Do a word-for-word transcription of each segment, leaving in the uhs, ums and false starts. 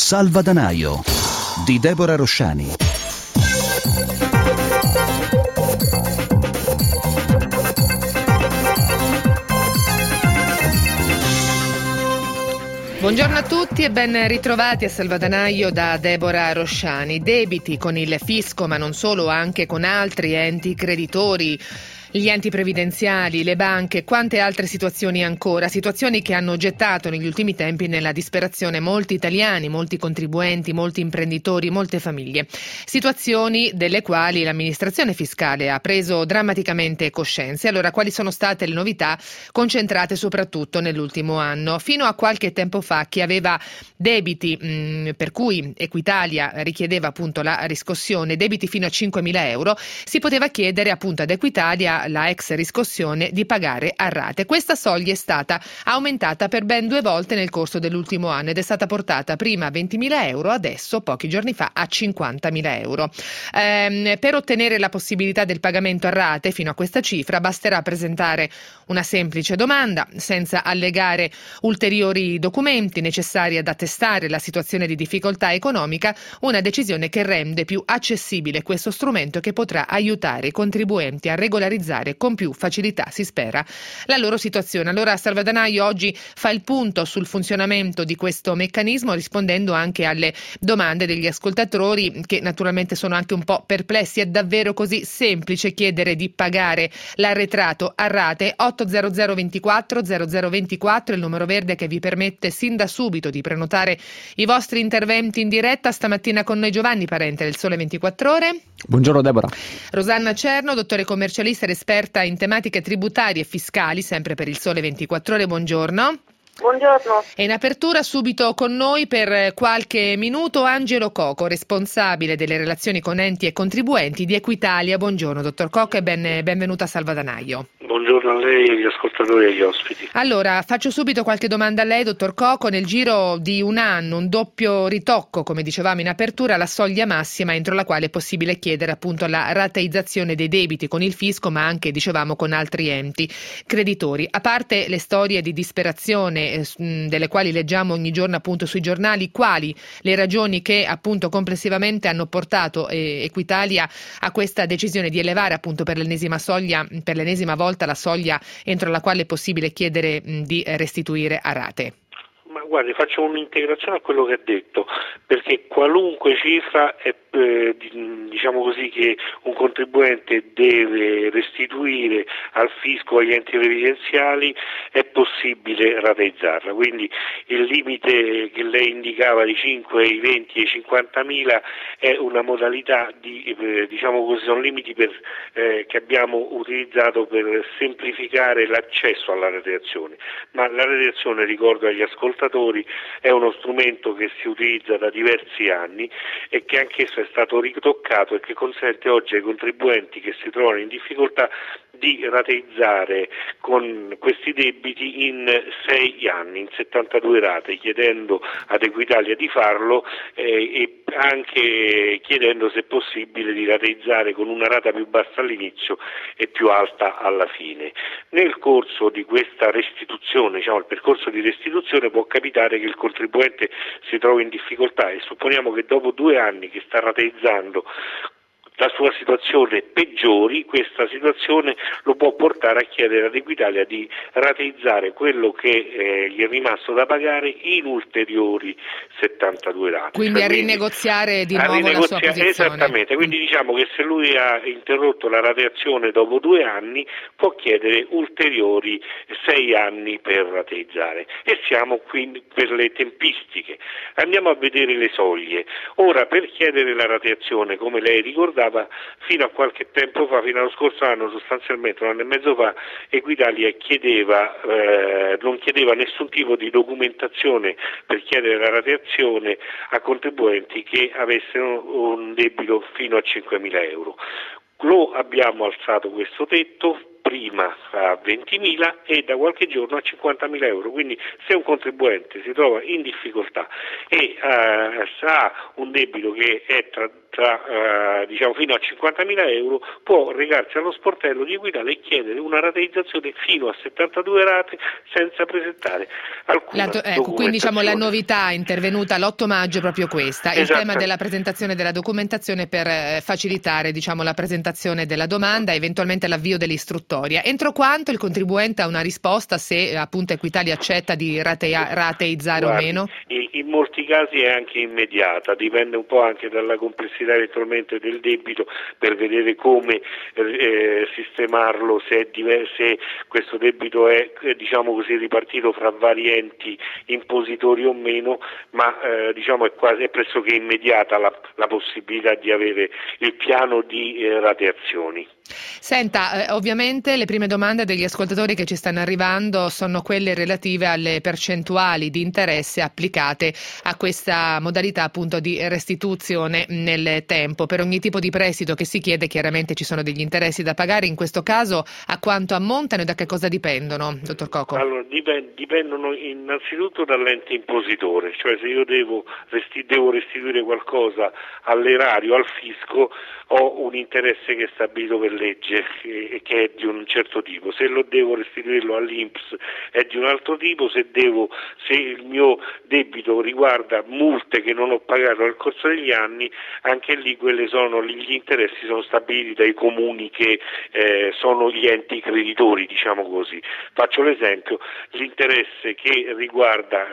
Salvadanaio di Deborah Rosciani. Buongiorno a tutti e ben ritrovati a Salvadanaio da Deborah Rosciani. Debiti con il fisco, ma non solo, anche con altri enti creditori, gli enti previdenziali, le banche, quante altre situazioni ancora, situazioni che hanno gettato negli ultimi tempi nella disperazione molti italiani, molti contribuenti, molti imprenditori, molte famiglie. Situazioni delle quali l'amministrazione fiscale ha preso drammaticamente coscienza. Allora, quali sono state le novità concentrate soprattutto nell'ultimo anno? Fino a qualche tempo fa chi aveva debiti mh, per cui Equitalia richiedeva appunto la riscossione, debiti fino a cinquemila euro, si poteva chiedere appunto ad Equitalia, la ex riscossione, di pagare a rate. Questa soglia è stata aumentata per ben due volte nel corso dell'ultimo anno ed è stata portata prima a ventimila euro, adesso pochi giorni fa a cinquantamila euro. Ehm, per ottenere la possibilità del pagamento a rate fino a questa cifra basterà presentare una semplice domanda senza allegare ulteriori documenti necessari ad attestare la situazione di difficoltà economica, una decisione che rende più accessibile questo strumento e che potrà aiutare i contribuenti a regolarizzare con più facilità, si spera, la loro situazione. Allora Salvadanaio oggi fa il punto sul funzionamento di questo meccanismo, rispondendo anche alle domande degli ascoltatori, che naturalmente sono anche un po' perplessi. È davvero così semplice chiedere di pagare l'arretrato a rate? otto zero zero ventiquattro zero zero ventiquattro, il numero verde che vi permette sin da subito di prenotare i vostri interventi in diretta. Stamattina con noi Giovanni Parente del Sole ventiquattro Ore. Buongiorno Deborah. Rosanna Cerno, dottore commercialista ed esperta in tematiche tributarie e fiscali, sempre per il Sole ventiquattro Ore. Buongiorno. Buongiorno. E in apertura subito con noi per qualche minuto Angelo Coco, responsabile delle relazioni con enti e contribuenti di Equitalia. Buongiorno dottor Coco e ben, benvenuto a Salvadanaio. Buongiorno a lei, agli ascoltatori e agli ospiti. Allora, faccio subito qualche domanda a lei, dottor Coco. Nel giro di un anno, un doppio ritocco, come dicevamo in apertura, la soglia massima entro la quale è possibile chiedere appunto la rateizzazione dei debiti con il fisco, ma anche, dicevamo, con altri enti creditori. A parte le storie di disperazione eh, delle quali leggiamo ogni giorno appunto sui giornali, quali le ragioni che appunto complessivamente hanno portato eh, Equitalia a questa decisione di elevare appunto per l'ennesima soglia, per l'ennesima volta la soglia entro la quale è possibile chiedere mh, di restituire a rate? Ma guardi, faccio un'integrazione a quello che ha detto, perché qualunque cifra è, eh, diciamo così, che un contribuente deve restituire al fisco, agli enti previdenziali, è possibile rateizzarla. Quindi il limite che lei indicava di cinque, i venti e i cinquantamila è una modalità di, eh, diciamo così, sono limiti per, eh, che abbiamo utilizzato per semplificare l'accesso alla rateizzazione. Ma la rateizzazione, ricordo agli ascoltatori, è uno strumento che si utilizza da diversi anni e che anch'esso è stato ritoccato e che consente oggi ai contribuenti che si trovano in difficoltà di rateizzare con questi debiti in sei anni, in settantadue rate, chiedendo ad Equitalia di farlo eh, e anche chiedendo, se possibile, di rateizzare con una rata più bassa all'inizio e più alta alla fine. Nel corso di questa restituzione, diciamo il percorso di restituzione, può capitare che il contribuente si trovi in difficoltà e supponiamo che dopo due anni che sta rateizzando la sua situazione peggiori, questa situazione lo può portare a chiedere ad Equitalia di rateizzare quello che eh, gli è rimasto da pagare in ulteriori settantadue rate. Quindi cioè, a rinegoziare di nuovo rinegozia- la sua posizione. Esattamente, quindi diciamo che se lui ha interrotto la rateizzazione dopo due anni può chiedere ulteriori sei anni per rateizzare. E siamo qui per le tempistiche. Andiamo a vedere le soglie. Ora, per chiedere la rateizzazione, come lei ricordava, fino a qualche tempo fa, fino allo scorso anno, sostanzialmente un anno e mezzo fa, Equitalia chiedeva, eh, non chiedeva nessun tipo di documentazione per chiedere la rateizzazione a contribuenti che avessero un debito fino a cinquemila euro. Lo abbiamo alzato questo tetto, prima a ventimila e da qualche giorno a cinquantamila euro, quindi se un contribuente si trova in difficoltà e uh, ha un debito che è tra tra, eh, diciamo, fino a cinquantamila euro può recarsi allo sportello di Equitalia e chiedere una rateizzazione fino a settantadue rate senza presentare alcuna la, ecco, quindi diciamo la novità intervenuta l'otto maggio è proprio questa, il tema della presentazione della documentazione per eh, facilitare diciamo, la presentazione della domanda e eventualmente l'avvio dell'istruttoria. Entro quanto il contribuente ha una risposta se appunto Equitalia accetta di ratea, rateizzare Guardi, o meno? In, in molti casi è anche immediata, dipende un po' anche dalla complessità eventualmente del debito per vedere come eh, sistemarlo, se, è diver- se questo debito è diciamo così ripartito fra vari enti impositori o meno, ma eh, diciamo è quasi è pressoché immediata la, la possibilità di avere il piano di eh, rateazioni. Senta, eh, ovviamente le prime domande degli ascoltatori che ci stanno arrivando sono quelle relative alle percentuali di interesse applicate a questa modalità appunto di restituzione nel tempo. Per ogni tipo di prestito che si chiede chiaramente ci sono degli interessi da pagare, in questo caso a quanto ammontano e da che cosa dipendono, dottor Coco? Allora, dipend- dipendono innanzitutto dall'ente impositore, cioè se io devo, resti- devo restituire qualcosa all'erario, al fisco, ho un interesse che è stabilito per legge e che è di un certo tipo, se lo devo restituirlo all'I N P S è di un altro tipo, se, devo, se il mio debito riguarda multe che non ho pagato nel corso degli anni, anche lì quelle sono, gli interessi sono stabiliti dai comuni che eh, sono gli enti creditori, diciamo così. Faccio l'esempio, l'interesse che riguarda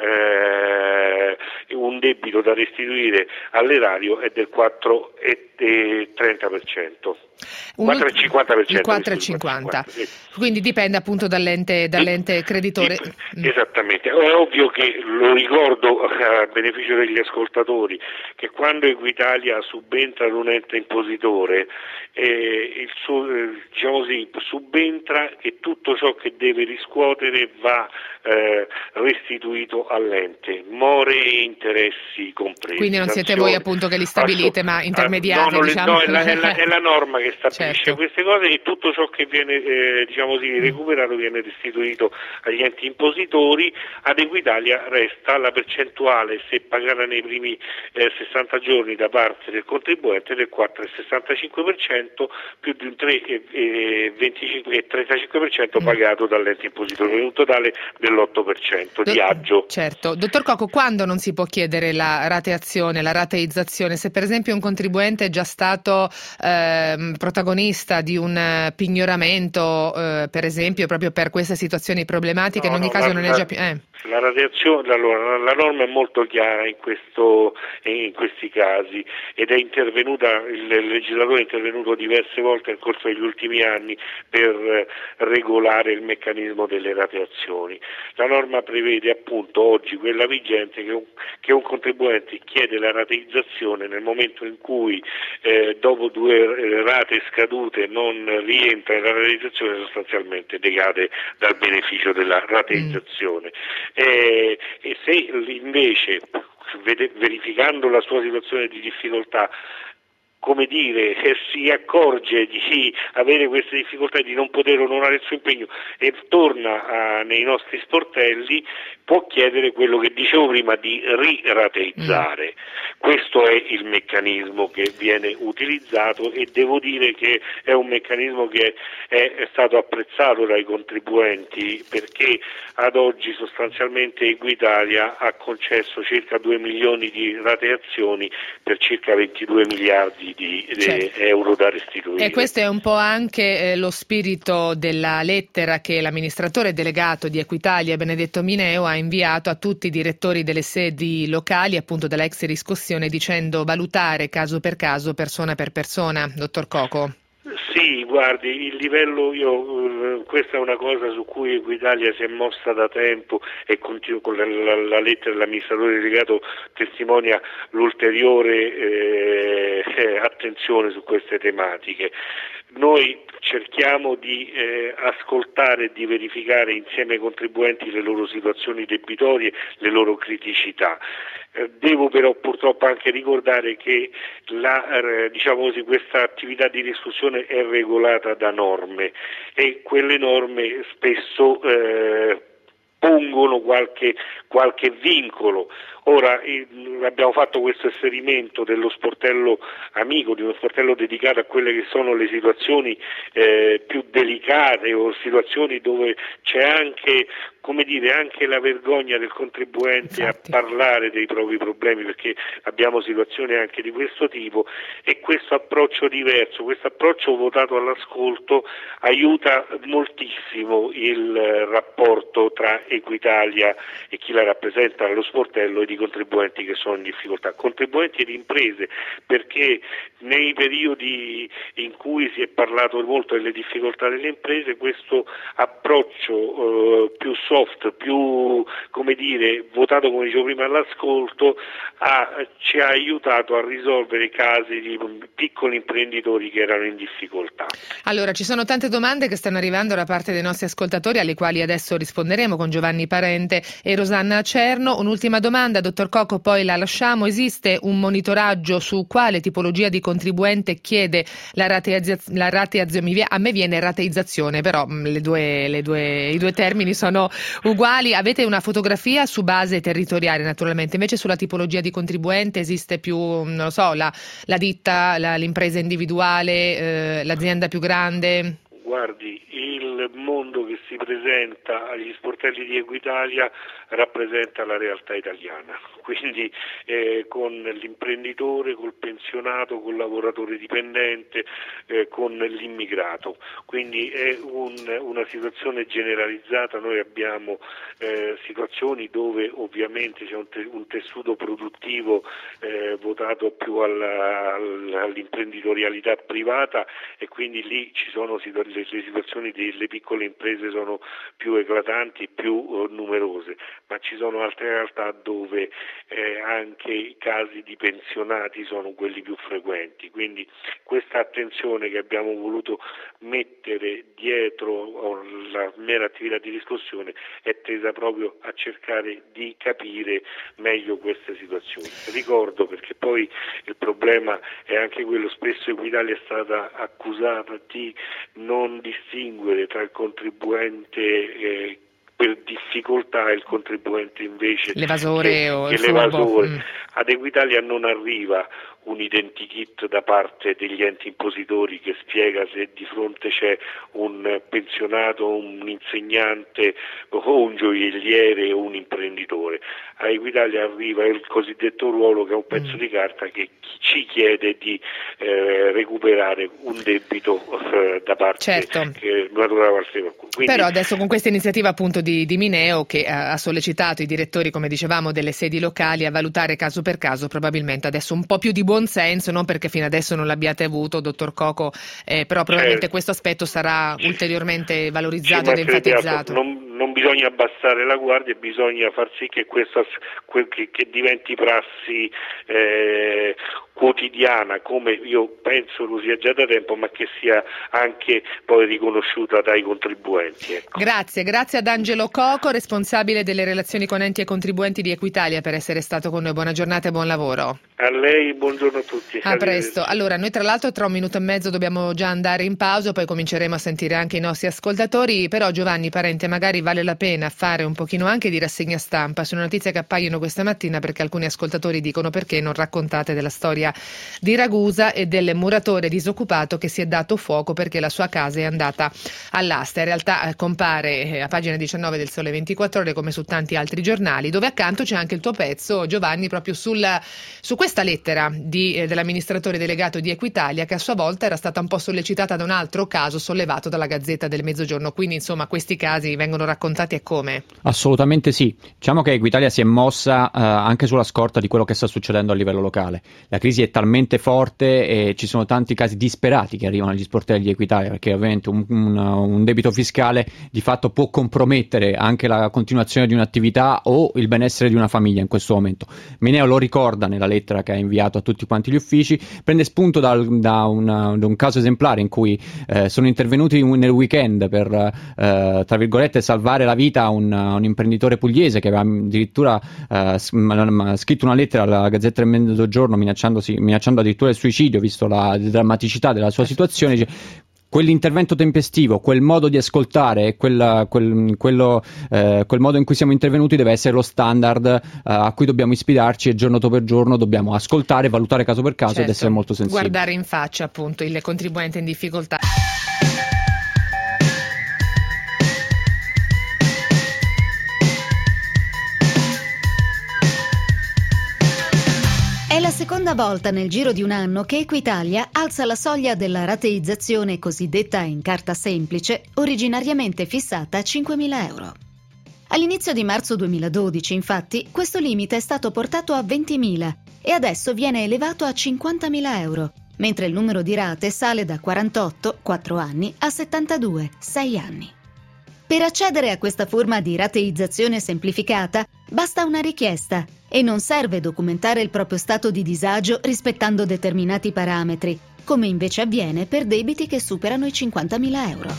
eh, un debito da restituire all'erario è del quattro virgola trenta per cento. quattro virgola cinquanta per cento. Il quattro virgola cinquanta per cento. Quindi dipende appunto dall'ente, dall'ente creditore. Esattamente, è ovvio che lo ricordo a beneficio degli ascoltatori che quando Equitalia subentra ad un ente impositore eh, il suo, eh, diciamo così, subentra e tutto ciò che deve riscuotere va eh, restituito all'ente, more e interessi compresi. Quindi non siete voi appunto che li stabilite, ma intermediate, no, no, diciamo. no, è, la, è, la, è la norma che stabilisce certo. queste cose e tutto ciò che viene eh, diciamo così, recuperato viene restituito agli enti impositori. Ad Equitalia resta la percentuale, se pagata nei primi eh, sessanta giorni da parte del contribuente, del quattro virgola sessantacinque per cento più di un tre virgola trentacinque per cento pagato dall'ente impositore, in un totale dell'otto per cento di aggio. Certo. Dottor Coco, quando non si può chiedere la rateazione, la rateizzazione? Se per esempio un contribuente è già stato eh, protagonista di un pignoramento, eh, per esempio, proprio per queste situazioni problematiche, no, in ogni no, caso la, non è già più... Eh. La rateazione, allora, la norma è molto chiara in, questo, in questi casi ed è intervenuta, il legislatore è intervenuto diverse volte nel corso degli ultimi anni per regolare il meccanismo delle rateazioni. La norma prevede appunto oggi, quella vigente, che un, che un contribuente chiede la rateizzazione nel momento in cui eh, dopo due rate scadute non rientra nella rateizzazione, sostanzialmente decade dal beneficio della rateizzazione. Mm. Eh, e se invece, verificando la sua situazione di difficoltà, come dire, eh, si accorge di avere queste difficoltà, di non poter onorare il suo impegno e torna a, nei nostri sportelli, può chiedere quello che dicevo prima di rirateizzare. Mm. Questo è il meccanismo che viene utilizzato e devo dire che è un meccanismo che è, è stato apprezzato dai contribuenti perché ad oggi sostanzialmente Equitalia ha concesso circa due milioni di rateazioni per circa ventidue miliardi di certo. euro da restituire. E questo è un po' anche eh, lo spirito della lettera che l'amministratore delegato di Equitalia, Benedetto Mineo, ha inviato a tutti i direttori delle sedi locali appunto della ex riscossione, dicendo valutare caso per caso, persona per persona. Dottor Coco. Sì, guardi, il livello, io, questa è una cosa su cui Equitalia si è mossa da tempo e continu- con la, la, la lettera dell'amministratore delegato testimonia l'ulteriore eh, attenzione su queste tematiche. Noi cerchiamo di eh, ascoltare e di verificare insieme ai contribuenti le loro situazioni debitorie, le loro criticità. Eh, devo però purtroppo anche ricordare che la, eh, diciamo così, questa attività di riscossione è regolata da norme e quelle norme spesso eh, pongono qualche, qualche vincolo. Ora eh, abbiamo fatto questo esperimento dello sportello amico, di uno sportello dedicato a quelle che sono le situazioni eh, più delicate o situazioni dove c'è anche, come dire, anche la vergogna del contribuente Infatti. a parlare dei propri problemi, perché abbiamo situazioni anche di questo tipo, e questo approccio diverso, questo approccio votato all'ascolto aiuta moltissimo il rapporto tra Equitalia e chi la rappresenta nello sportello e di contribuenti che sono in difficoltà, contribuenti ed imprese, perché nei periodi in cui si è parlato molto delle difficoltà delle imprese, questo approccio eh, più soft, più, come dire, votato, come dicevo prima, all'ascolto, ha, ci ha aiutato a risolvere casi di piccoli imprenditori che erano in difficoltà. Allora, ci sono tante domande che stanno arrivando da parte dei nostri ascoltatori, alle quali adesso risponderemo con Giovanni Parente e Rosanna Acerno. Un'ultima domanda, dottor Coco, poi la lasciamo. Esiste un monitoraggio su quale tipologia di contribuente chiede la rateizzazione? La rateizzazione, a me viene rateizzazione, però le due, le due, i due termini sono uguali. Avete una fotografia su base territoriale, naturalmente, invece sulla tipologia di contribuente esiste più, non lo so, la, la ditta, la, l'impresa individuale, eh, l'azienda più grande? Guardi, il mondo che si presenta agli sportelli di Equitalia rappresenta la realtà italiana, quindi eh, con l'imprenditore, col pensionato, col lavoratore dipendente, eh, con l'immigrato, quindi è un, una situazione generalizzata. Noi abbiamo eh, situazioni dove ovviamente c'è un, te, un tessuto produttivo eh, votato più alla, all'imprenditorialità privata, e quindi lì ci sono situazioni, le situazioni delle piccole imprese sono più eclatanti, più uh, numerose, ma ci sono altre realtà dove eh, anche i casi di pensionati sono quelli più frequenti, quindi questa attenzione che abbiamo voluto mettere dietro la mera attività di riscossione è tesa proprio a cercare di capire meglio queste situazioni. Ricordo, perché poi il problema è anche quello, spesso Equitalia è stata accusata di non distinguere tra il contribuente eh, per difficoltà e il contribuente invece l'evasore che, o che il l'evasore. Mm. Ad Equitalia non arriva un identikit da parte degli enti impositori che spiega se di fronte c'è un pensionato, un insegnante o un gioielliere o un imprenditore. A Equitalia arriva il cosiddetto ruolo, che è un pezzo mm. di carta che ci chiede di eh, recuperare un debito eh, da parte certo. che matura da parte di qualcuno. Quindi, però adesso con questa iniziativa appunto di, di Mineo, che ha sollecitato i direttori, come dicevamo, delle sedi locali a valutare caso per caso, probabilmente adesso un po' più di buon senso, non perché fino adesso non l'abbiate avuto, dottor Coco, eh, però probabilmente certo. questo aspetto sarà ulteriormente valorizzato ed enfatizzato. Non, non bisogna abbassare la guardia, bisogna far sì che questo che, che diventi prassi eh, quotidiana, come io penso lo sia già da tempo, ma che sia anche poi riconosciuta dai contribuenti. Ecco. Grazie, grazie ad Angelo Coco, responsabile delle relazioni con enti e contribuenti di Equitalia, per essere stato con noi. Buona giornata e buon lavoro. A lei, buongiorno a tutti. A presto. Allora, noi tra l'altro tra un minuto e mezzo dobbiamo già andare in pausa, poi cominceremo a sentire anche i nostri ascoltatori, però Giovanni Parente, magari vale la pena fare un pochino anche di rassegna stampa su notizie che appaiono questa mattina, perché alcuni ascoltatori dicono: perché non raccontate della storia di Ragusa e del muratore disoccupato che si è dato fuoco perché la sua casa è andata all'asta. In realtà eh, compare eh, a pagina diciannove del Sole ventiquattro Ore, come su tanti altri giornali, dove accanto c'è anche il tuo pezzo, Giovanni, proprio sul, su questa lettera di, eh, dell'amministratore delegato di Equitalia, che a sua volta era stata un po' sollecitata da un altro caso sollevato dalla Gazzetta del Mezzogiorno. Quindi insomma questi casi vengono raccontati e come? Assolutamente sì. Diciamo che Equitalia si è mossa eh, anche sulla scorta di quello che sta succedendo a livello locale. La crisi è talmente forte e ci sono tanti casi disperati che arrivano agli sportelli di Equitalia, perché ovviamente un, un, un debito fiscale di fatto può compromettere anche la continuazione di un'attività o il benessere di una famiglia in questo momento. Meneo lo ricorda nella lettera che ha inviato a tutti quanti gli uffici, prende spunto dal, da, una, da un caso esemplare in cui eh, sono intervenuti nel weekend per eh, tra virgolette salvare la vita a un, a un imprenditore pugliese che aveva addirittura eh, scritto una lettera alla Gazzetta del Mezzogiorno minacciandosi, minacciando addirittura il suicidio, visto la drammaticità della sua situazione. Dice, quell'intervento tempestivo, quel modo di ascoltare, quel, quel, quello, eh, quel modo in cui siamo intervenuti deve essere lo standard eh, a cui dobbiamo ispirarci, e giorno per giorno dobbiamo ascoltare, valutare caso per caso, certo, ed essere molto sensibili. Guardare in faccia appunto il contribuente in difficoltà. È la seconda volta nel giro di un anno che Equitalia alza la soglia della rateizzazione cosiddetta in carta semplice, originariamente fissata a cinquemila euro. All'inizio di marzo duemiladodici, infatti, questo limite è stato portato a ventimila e adesso viene elevato a cinquantamila euro, mentre il numero di rate sale da quarantotto, quattro anni, a settantadue, sei anni. Per accedere a questa forma di rateizzazione semplificata basta una richiesta e non serve documentare il proprio stato di disagio rispettando determinati parametri, come invece avviene per debiti che superano i cinquantamila euro.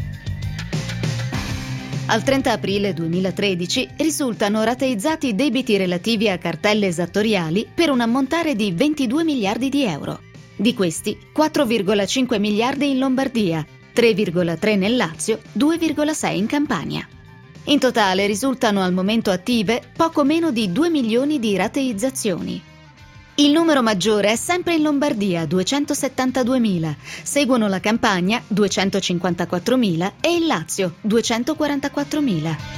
Al trenta aprile duemilatredici risultano rateizzati debiti relativi a cartelle esattoriali per un ammontare di ventidue miliardi di euro. Di questi, quattro virgola cinque miliardi in Lombardia, tre virgola tre nel Lazio, due virgola sei in Campania. In totale risultano al momento attive poco meno di due milioni di rateizzazioni. Il numero maggiore è sempre in Lombardia, duecentosettantaduemila, seguono la Campania, duecentocinquantaquattromila, e il Lazio, duecentoquarantaquattromila.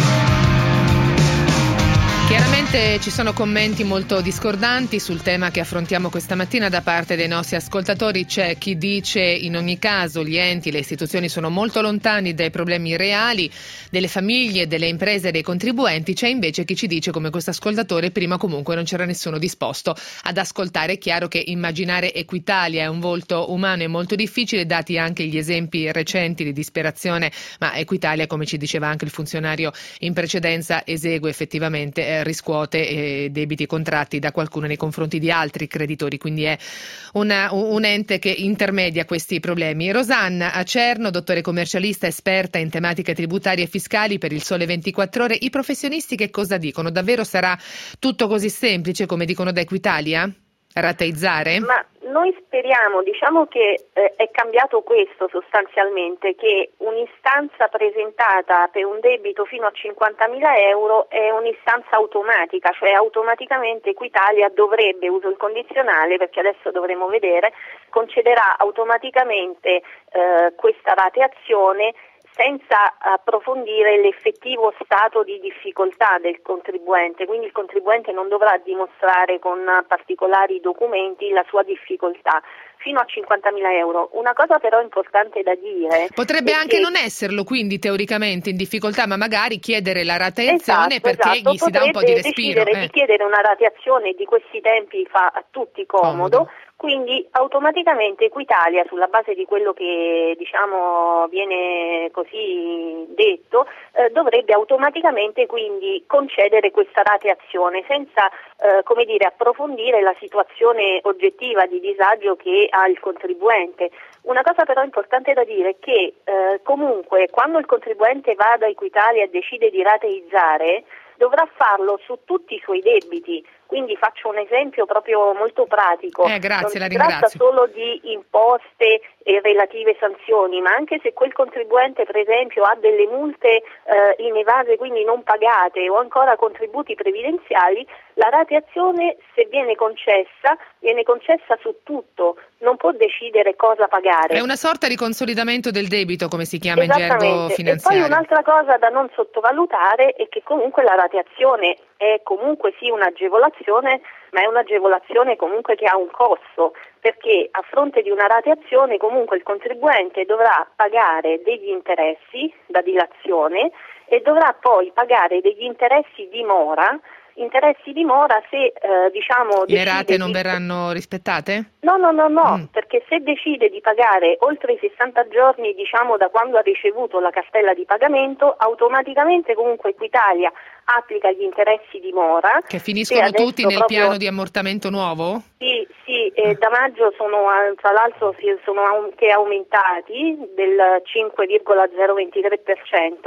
Chiaramente ci sono commenti molto discordanti sul tema che affrontiamo questa mattina da parte dei nostri ascoltatori. C'è chi dice in ogni caso gli enti e le istituzioni sono molto lontani dai problemi reali delle famiglie, delle imprese e dei contribuenti. C'è invece chi ci dice, come questo ascoltatore, prima comunque non c'era nessuno disposto ad ascoltare. È chiaro che immaginare Equitalia è un volto umano è molto difficile, dati anche gli esempi recenti di disperazione, ma Equitalia, come ci diceva anche il funzionario in precedenza, esegue effettivamente eh, riscuote eh, debiti contratti da qualcuno nei confronti di altri creditori, quindi è una, un ente che intermedia questi problemi. Rosanna Acerno, dottore commercialista, esperta in tematiche tributarie e fiscali per il Sole ventiquattro Ore. I professionisti che cosa dicono? Davvero sarà tutto così semplice come dicono da Equitalia? Rateizzare? Ma noi speriamo, diciamo che eh, è cambiato questo sostanzialmente, che un'istanza presentata per un debito fino a cinquantamila euro è un'istanza automatica, cioè automaticamente Equitalia dovrebbe, uso il condizionale perché adesso dovremo vedere, concederà automaticamente eh, questa rateazione senza approfondire l'effettivo stato di difficoltà del contribuente, quindi il contribuente non dovrà dimostrare con particolari documenti la sua difficoltà, fino a cinquantamila euro. Una cosa però importante da dire... Potrebbe anche che... non esserlo, quindi teoricamente in difficoltà, ma magari chiedere la rateazione esatto, perché esatto. gli si dà un po' di respiro. Decidere eh. di chiedere una rateazione di questi tempi fa a tutti comodo. comodo. Quindi automaticamente Equitalia, sulla base di quello che diciamo viene così detto, eh, dovrebbe automaticamente quindi concedere questa rateazione senza eh, come dire, approfondire la situazione oggettiva di disagio che ha il contribuente. Una cosa però importante da dire è che eh, comunque quando il contribuente va da Equitalia e decide di rateizzare, dovrà farlo su tutti i suoi debiti. Quindi faccio un esempio proprio molto pratico. Eh, grazie, non la si tratta ringrazio. solo di imposte e relative sanzioni, ma anche se quel contribuente per esempio ha delle multe eh, inevase, quindi non pagate, o ancora contributi previdenziali, la rateazione, se viene concessa, viene concessa su tutto, non può decidere cosa pagare. È una sorta di consolidamento del debito, come si chiama in gergo finanziario. E poi un'altra cosa da non sottovalutare è che comunque la rateazione è comunque sì un'agevolazione, ma è un'agevolazione comunque che ha un costo, perché a fronte di una rateazione comunque il contribuente dovrà pagare degli interessi da dilazione e dovrà poi pagare degli interessi di mora, interessi di mora se eh, diciamo le rate non di... verranno rispettate? No, no, no, no, mm. perché se decide di pagare oltre i sessanta giorni, diciamo da quando ha ricevuto la cartella di pagamento, automaticamente comunque Equitalia applica gli interessi di mora. Che finiscono tutti nel proprio... piano di ammortamento nuovo? Sì, sì, eh, da maggio sono tra l'altro sono anche aumentati del cinque virgola zero ventitré per cento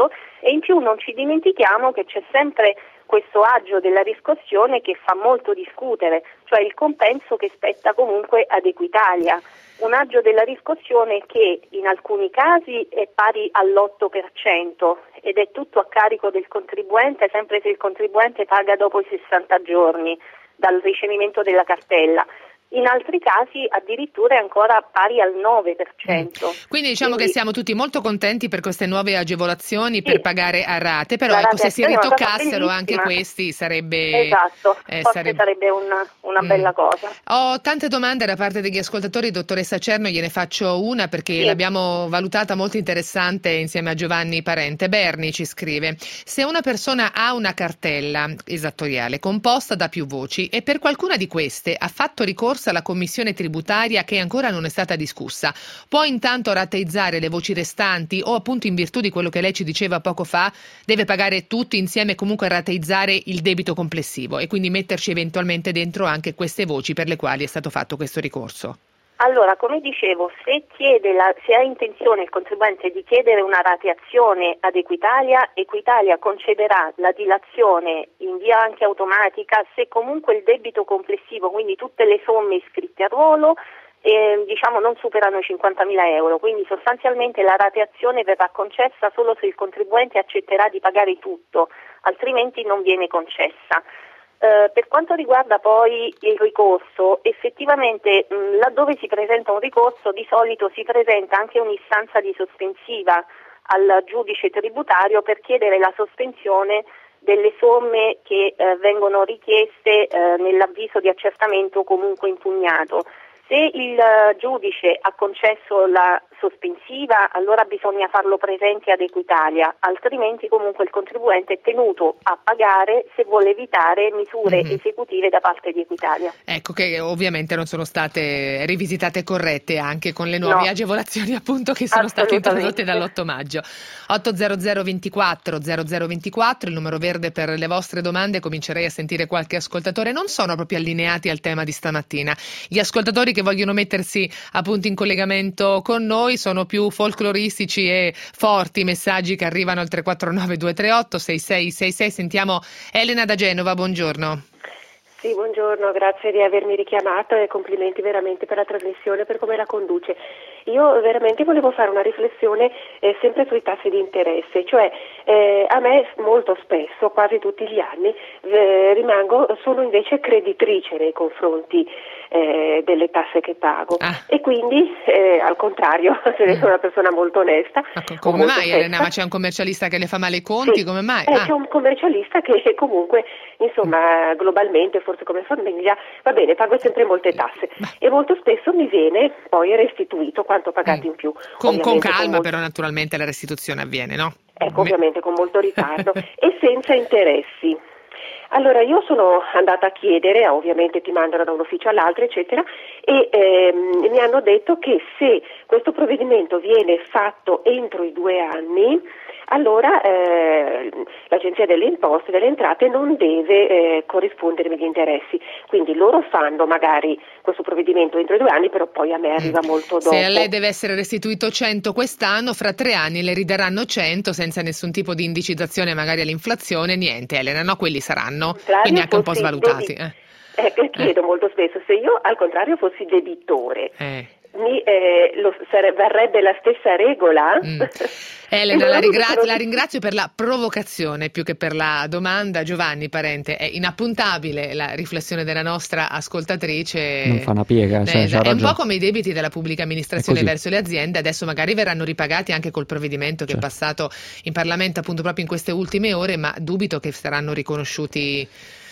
E in più non ci dimentichiamo che c'è sempre questo aggio della riscossione che fa molto discutere, cioè il compenso che spetta comunque ad Equitalia. Un aggio della riscossione che in alcuni casi è pari all'otto per cento ed è tutto a carico del contribuente, sempre se il contribuente paga dopo i sessanta giorni dal ricevimento della cartella. In altri casi addirittura è ancora pari al nove per cento. Mm. Quindi diciamo Quindi, che siamo tutti molto contenti per queste nuove agevolazioni, sì, per pagare a rate, però ecco, se si ritoccassero anche questi sarebbe, esatto, eh, forse sarebbe, sarebbe una, una mm. bella cosa. Ho tante domande da parte degli ascoltatori, dottoressa Cerno, gliene faccio una perché sì. l'abbiamo valutata molto interessante insieme a Giovanni Parente. Berni ci scrive: se una persona ha una cartella esattoriale composta da più voci e per qualcuna di queste ha fatto ricorso alla commissione tributaria che ancora non è stata discussa, può intanto rateizzare le voci restanti o appunto in virtù di quello che lei ci diceva poco fa deve pagare tutti insieme e comunque rateizzare il debito complessivo e quindi metterci eventualmente dentro anche queste voci per le quali è stato fatto questo ricorso? Allora, come dicevo, se, chiede la, se ha intenzione il contribuente di chiedere una rateazione ad Equitalia, Equitalia concederà la dilazione in via anche automatica se comunque il debito complessivo, quindi tutte le somme iscritte a ruolo, eh, diciamo non superano i cinquantamila euro, quindi sostanzialmente la rateazione verrà concessa solo se il contribuente accetterà di pagare tutto, altrimenti non viene concessa. Uh, per quanto riguarda poi il ricorso, effettivamente mh, laddove si presenta un ricorso di solito si presenta anche un'istanza di sospensiva al giudice tributario per chiedere la sospensione delle somme che uh, vengono richieste uh, nell'avviso di accertamento comunque impugnato. Se il uh, giudice ha concesso la sospensiva, allora bisogna farlo presente ad Equitalia, altrimenti comunque il contribuente è tenuto a pagare se vuole evitare misure mm-hmm. esecutive da parte di Equitalia. Ecco che ovviamente non sono state rivisitate e corrette anche con le nuove no. agevolazioni appunto che sono state introdotte dall'otto maggio. otto zero zero ventiquattro zero zero ventiquattro, il numero verde per le vostre domande. Comincerei a sentire qualche ascoltatore, non sono proprio allineati al tema di stamattina. Gli ascoltatori che vogliono mettersi appunto in collegamento con noi sono più folcloristici e forti i messaggi che arrivano al tre quattro nove due tre otto sei sei sei sei. Sentiamo Elena da Genova, buongiorno. Sì, buongiorno, grazie di avermi richiamato e complimenti veramente per la trasmissione, per come la conduce. Io veramente volevo fare una riflessione eh, sempre sui tassi di interesse, cioè eh, a me molto spesso, quasi tutti gli anni, eh, rimango, sono invece creditrice nei confronti eh, delle tasse che pago ah. e quindi eh, al contrario, se ne sono una persona molto onesta. Ma co- come mai onesta. Elena? Ma c'è un commercialista che le fa male i conti? Sì. Come mai? Eh, ah. C'è un commercialista che comunque, insomma, globalmente, forse come famiglia, va bene, pago sempre molte tasse e molto spesso mi viene poi restituito quanto pagato mm. in più. Con, con calma con molto... però naturalmente la restituzione avviene, no? Ecco, ovviamente con molto ritardo e senza interessi. Allora io sono andata a chiedere, ovviamente ti mandano da un ufficio all'altro eccetera, e ehm, mi hanno detto che se questo provvedimento viene fatto entro i due anni, allora eh, l'Agenzia delle Imposte e delle Entrate non deve eh, corrispondermi gli interessi, quindi loro fanno magari questo provvedimento entro i due anni, però poi a me arriva mm. molto dopo. Se a lei deve essere restituito cento quest'anno, fra tre anni le ridaranno cento senza nessun tipo di indicizzazione magari all'inflazione, niente Elena, no, quelli saranno quindi anche un po' svalutati. Debi- eh. Eh, chiedo eh. molto spesso, se io al contrario fossi debitore, eh. Mi, eh, lo, sare, varrebbe la stessa regola? Mm. Elena, la ringrazio, la ringrazio per la provocazione più che per la domanda. Giovanni Parente, è inappuntabile la riflessione della nostra ascoltatrice. Non fa una piega, cioè, eh, è un po' come i debiti della pubblica amministrazione verso le aziende, adesso magari verranno ripagati anche col provvedimento che certo. è passato in Parlamento appunto proprio in queste ultime ore, ma dubito che saranno riconosciuti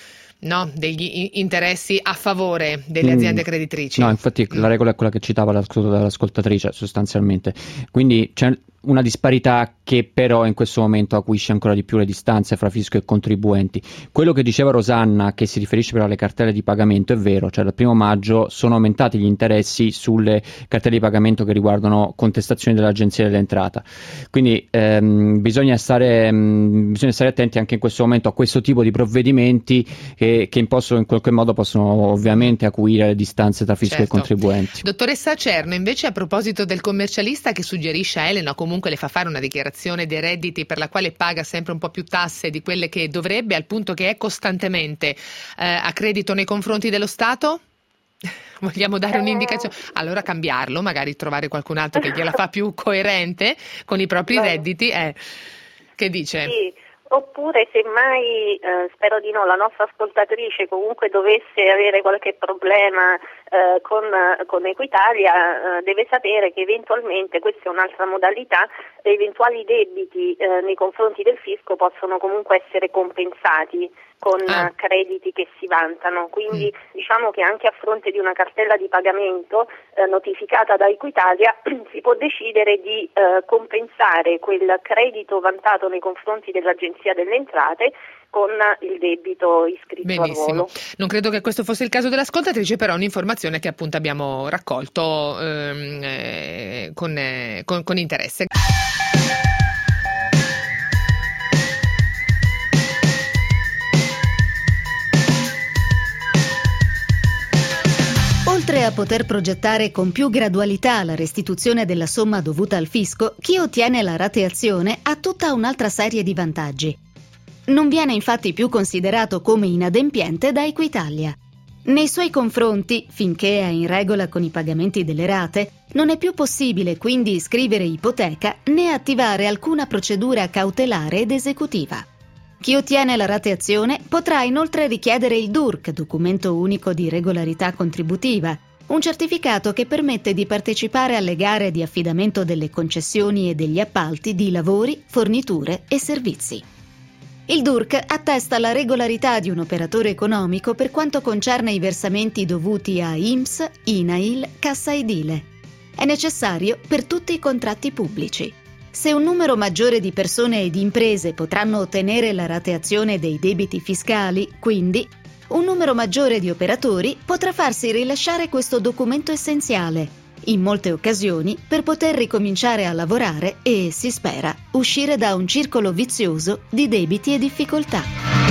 no, degli interessi a favore delle aziende creditrici. No, infatti la regola è quella che citava l'ascoltatrice sostanzialmente, quindi c'è una disparità che però in questo momento acuisce ancora di più le distanze fra fisco e contribuenti. Quello che diceva Rosanna, che si riferisce però alle cartelle di pagamento, è vero, cioè dal primo maggio sono aumentati gli interessi sulle cartelle di pagamento che riguardano contestazioni dell'Agenzia dell'Entrata, quindi ehm, bisogna stare mh, bisogna stare attenti anche in questo momento a questo tipo di provvedimenti che, che in, posso, in qualche modo possono ovviamente acuire le distanze tra fisco certo. e contribuenti. Dottoressa Cerno, invece, a proposito del commercialista che suggerisce a Elena comunque comunque le fa fare una dichiarazione dei redditi per la quale paga sempre un po' più tasse di quelle che dovrebbe, al punto che è costantemente eh, a credito nei confronti dello Stato? Vogliamo dare un'indicazione? Allora cambiarlo, magari trovare qualcun altro che gliela fa più coerente con i propri redditi. Eh. Che dice? Sì. Oppure semmai, eh, spero di no, la nostra ascoltatrice comunque dovesse avere qualche problema eh, con, con Equitalia, eh, deve sapere che eventualmente, questa è un'altra modalità, eventuali debiti eh, nei confronti del fisco possono comunque essere compensati con ah. crediti che si vantano, quindi mm. diciamo che anche a fronte di una cartella di pagamento eh, notificata da Equitalia si può decidere di eh, compensare quel credito vantato nei confronti dell'Agenzia delle Entrate con il debito iscritto Benissimo. al volo. Non credo che questo fosse il caso dell'ascoltatrice, però è un'informazione che appunto abbiamo raccolto ehm, eh, con, eh, con, con interesse. Oltre a poter progettare con più gradualità la restituzione della somma dovuta al fisco, chi ottiene la rateazione ha tutta un'altra serie di vantaggi. Non viene infatti più considerato come inadempiente da Equitalia. Nei suoi confronti, finché è in regola con i pagamenti delle rate, non è più possibile quindi iscrivere ipoteca né attivare alcuna procedura cautelare ed esecutiva. Chi ottiene la rateazione potrà inoltre richiedere il D U R C, documento unico di regolarità contributiva, un certificato che permette di partecipare alle gare di affidamento delle concessioni e degli appalti di lavori, forniture e servizi. Il D U R C attesta la regolarità di un operatore economico per quanto concerne i versamenti dovuti a I N P S, I N A I L, Cassa Edile. È necessario per tutti i contratti pubblici. Se un numero maggiore di persone e di imprese potranno ottenere la rateazione dei debiti fiscali, quindi, un numero maggiore di operatori potrà farsi rilasciare questo documento essenziale, in molte occasioni per poter ricominciare a lavorare e, si spera, uscire da un circolo vizioso di debiti e difficoltà.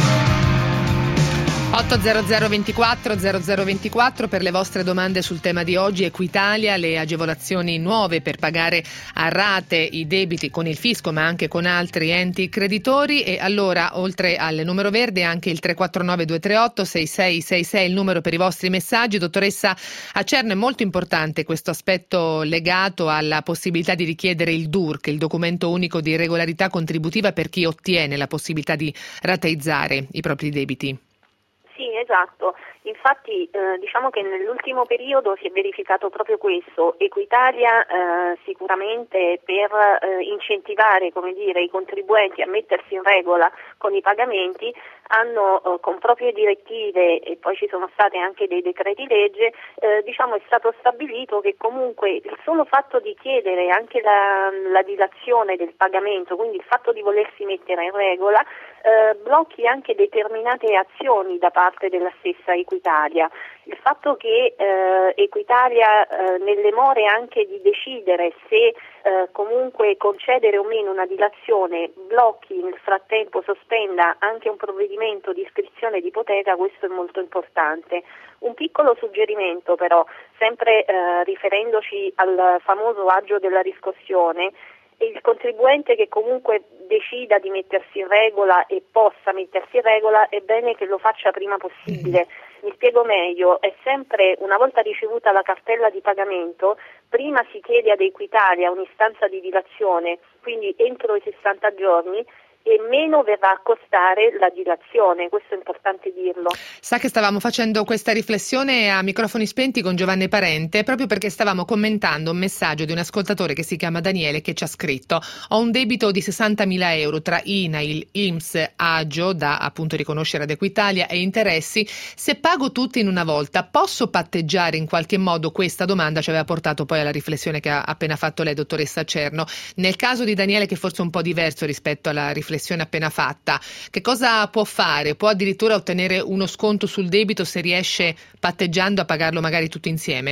otto zero zero ventiquattro zero zero ventiquattro per le vostre domande sul tema di oggi. Equitalia, le agevolazioni nuove per pagare a rate i debiti con il fisco ma anche con altri enti creditori. E allora, oltre al numero verde, anche il tre quattro nove due tre otto sei sei sei sei il numero per i vostri messaggi. Dottoressa Acerno, è molto importante questo aspetto legato alla possibilità di richiedere il D U R C, il documento unico di regolarità contributiva, per chi ottiene la possibilità di rateizzare i propri debiti. Sì, esatto. Infatti eh, diciamo che nell'ultimo periodo si è verificato proprio questo. Equitalia eh, sicuramente per eh, incentivare, come dire, i contribuenti a mettersi in regola con i pagamenti hanno eh, con proprie direttive, e poi ci sono state anche dei decreti legge, eh, diciamo è stato stabilito che comunque il solo fatto di chiedere anche la, la dilazione del pagamento, quindi il fatto di volersi mettere in regola, eh, blocchi anche determinate azioni da parte della stessa Equitalia. Il fatto che eh, Equitalia eh, nelle more anche di decidere se eh, comunque concedere o meno una dilazione, blocchi nel frattempo, sospenda anche un provvedimento di iscrizione di ipoteca, questo è molto importante. Un piccolo suggerimento però, sempre eh, riferendoci al famoso aggio della riscossione, il contribuente che comunque decida di mettersi in regola e possa mettersi in regola è bene che lo faccia prima possibile. Mi spiego meglio, è sempre, una volta ricevuta la cartella di pagamento, prima si chiede ad Equitalia un'istanza di dilazione, quindi entro i sessanta giorni, e meno verrà a costare la dilazione, questo è importante dirlo. Sa che stavamo facendo questa riflessione a microfoni spenti con Giovanni Parente, proprio perché stavamo commentando un messaggio di un ascoltatore che si chiama Daniele, che ci ha scritto: ho un debito di sessantamila euro tra I N A I L, I N P S, Agio, da appunto riconoscere ad Equitalia, e interessi. Se pago tutti in una volta, posso patteggiare in qualche modo? Questa domanda ci aveva portato poi alla riflessione che ha appena fatto lei, dottoressa Acerno. Nel caso di Daniele, che forse è un po' diverso rispetto alla riflessione appena fatta, che cosa può fare? Può addirittura ottenere uno sconto sul debito se riesce, patteggiando, a pagarlo magari tutto insieme?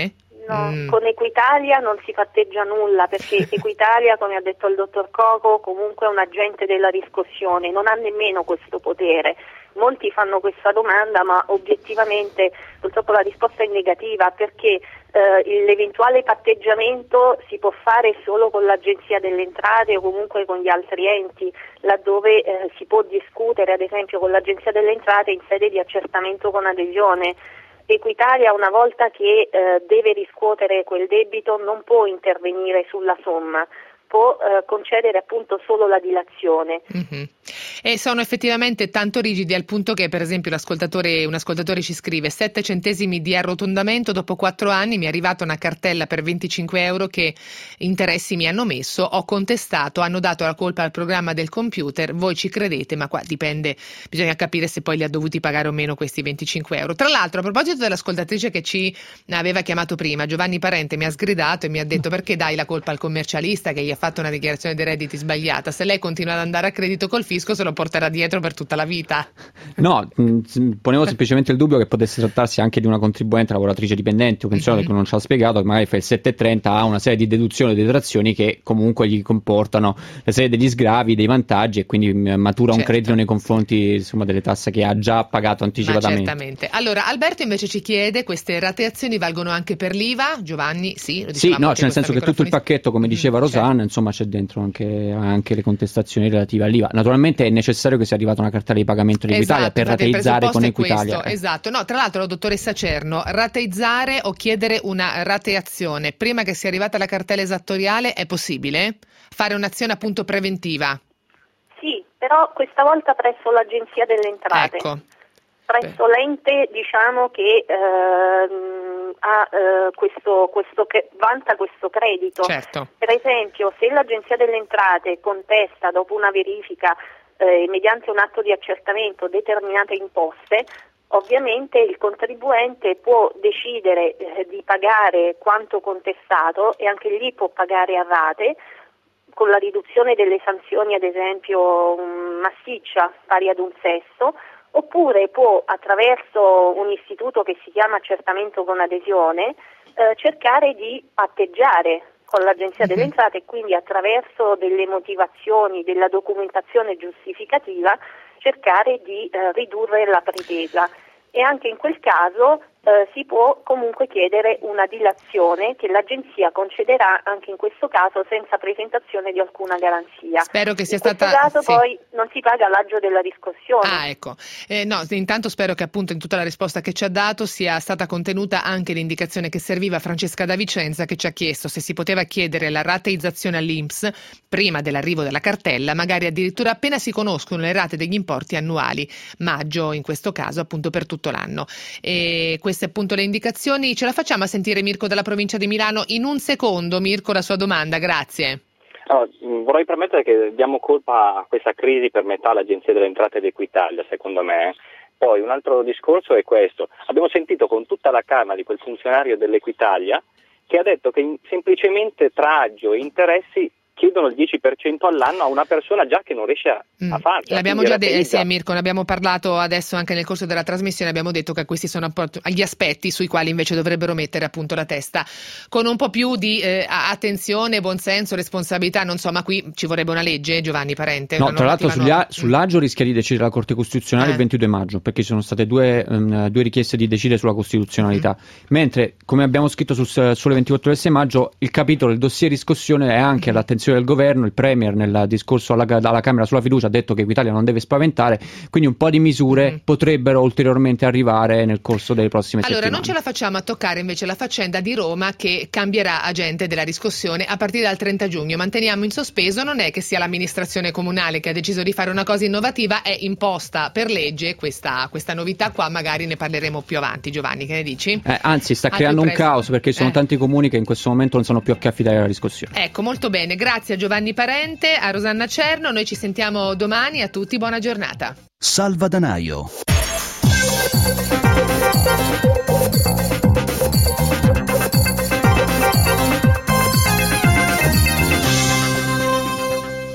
No, Mm. con Equitalia non si patteggia nulla, perché Equitalia, come ha detto il dottor Coco, comunque è un agente della riscossione, non ha nemmeno questo potere. Molti fanno questa domanda, ma obiettivamente purtroppo la risposta è negativa, perché eh, l'eventuale patteggiamento si può fare solo con l'Agenzia delle Entrate o comunque con gli altri enti, laddove eh, si può discutere ad esempio con l'Agenzia delle Entrate in sede di accertamento con adesione. Equitalia, una volta che eh, deve riscuotere quel debito, non può intervenire sulla somma, può eh, concedere appunto solo la dilazione. Mm-hmm. E sono effettivamente tanto rigidi al punto che, per esempio, l'ascoltatore, un ascoltatore ci scrive: sette centesimi di arrotondamento, dopo quattro anni mi è arrivata una cartella per venticinque euro che interessi mi hanno messo, ho contestato, hanno dato la colpa al programma del computer, voi ci credete, ma qua dipende, bisogna capire se poi li ha dovuti pagare o meno questi venticinque euro. Tra l'altro, a proposito dell'ascoltatrice che ci aveva chiamato prima, Giovanni Parente mi ha sgridato e mi ha detto: perché dai la colpa al commercialista che gli ha fatto una dichiarazione dei redditi sbagliata? Se lei continua ad andare a credito col fisco se lo porterà dietro per tutta la vita. No, mh, ponevo semplicemente il dubbio che potesse trattarsi anche di una contribuente lavoratrice dipendente o pensionata, mm-hmm. che non ci ha spiegato, che magari fa il sette e trenta, ha una serie di deduzioni e detrazioni che comunque gli comportano una serie degli sgravi, dei vantaggi, e quindi matura certo. un credito nei confronti, insomma, delle tasse che ha già pagato anticipatamente. Ma certamente. Allora, Alberto invece ci chiede: queste rateazioni valgono anche per l'I V A? Giovanni, sì, lo sì, no, cioè nel senso che tutto il microfonista... pacchetto, come diceva mm, Rosanna, certo. insomma, c'è dentro anche, anche le contestazioni relative all'I V A. Naturalmente è necessario che sia arrivata una cartella di pagamento di Equitalia, esatto, per rateizzare con Equitalia. Questo, esatto. No, tra l'altro, dottoressa Cerno, rateizzare o chiedere una rateazione prima che sia arrivata la cartella esattoriale è possibile? Fare un'azione appunto preventiva? Sì, però questa volta presso l'Agenzia delle Entrate. Ecco. Presso l'ente, diciamo, che ehm, ha, eh, questo, questo che vanta questo credito. Certo. Per esempio, se l'Agenzia delle Entrate contesta dopo una verifica eh, mediante un atto di accertamento determinate imposte, ovviamente il contribuente può decidere eh, di pagare quanto contestato, e anche lì può pagare a rate, con la riduzione delle sanzioni, ad esempio um, massiccia, pari ad un sesto, oppure può, attraverso un istituto che si chiama accertamento con adesione, eh, cercare di patteggiare con l'Agenzia delle Entrate, e quindi attraverso delle motivazioni, della documentazione giustificativa, cercare di eh, ridurre la pretesa. E anche in quel caso eh, si può comunque chiedere una dilazione che l'Agenzia concederà anche in questo caso senza presentazione di alcuna garanzia. Spero che sia in questo stata... caso sì. poi non si paga l'aggio della riscossione. Ah, ecco. Eh, no, intanto spero che appunto in tutta la risposta che ci ha dato sia stata contenuta anche l'indicazione che serviva a Francesca da Vicenza, che ci ha chiesto se si poteva chiedere la rateizzazione all'I N P S prima dell'arrivo della cartella, magari addirittura appena si conoscono le rate degli importi annuali, maggio in questo caso appunto per tutto l'anno. E queste appunto le indicazioni. Ce la facciamo a sentire Mirko dalla provincia di Milano in un secondo? Mirko, la sua domanda, grazie. Allora, vorrei permettere che diamo colpa a questa crisi per metà all'Agenzia delle Entrate ed Equitalia, secondo me. Poi un altro discorso è questo: abbiamo sentito con tutta la calma di quel funzionario dell'Equitalia che ha detto che semplicemente tra aggio e interessi chiedono il dieci per cento all'anno a una persona già che non riesce a, mm. a farlo. L'abbiamo già detto, eh sì, Mirko, ne abbiamo parlato adesso anche nel corso della trasmissione, abbiamo detto che questi sono gli aspetti sui quali invece dovrebbero mettere appunto la testa con un po' più di eh, attenzione, buonsenso, responsabilità, non so, ma qui ci vorrebbe una legge, Giovanni Parente? No, tra l'altro sugli a- sull'aggio rischia di decidere la Corte Costituzionale eh. il ventidue maggio, perché ci sono state due, um, due richieste di decidere sulla costituzionalità, mm. mentre, come abbiamo scritto sul Sole ventiquattro del sei maggio, il capitolo, il dossier riscossione è anche mm. all'attenzione del governo. Il Premier nel discorso alla, alla Camera sulla fiducia ha detto che Equitalia non deve spaventare, quindi un po' di misure mm. potrebbero ulteriormente arrivare nel corso delle prossime allora, settimane. Non ce la facciamo a toccare invece la faccenda di Roma, che cambierà agente della riscossione a partire dal trenta giugno. Manteniamo in sospeso, non è che sia l'amministrazione comunale che ha deciso di fare una cosa innovativa, è imposta per legge questa, questa novità qua, magari ne parleremo più avanti. Giovanni, che ne dici? Eh, anzi, sta creando un caos, perché ci sono eh. tanti comuni che in questo momento non sanno più a che affidare la riscossione. Ecco, molto bene, grazie a Giovanni Parente, a Rosanna Cerno, noi ci sentiamo domani, a tutti buona giornata. Salvadanaio.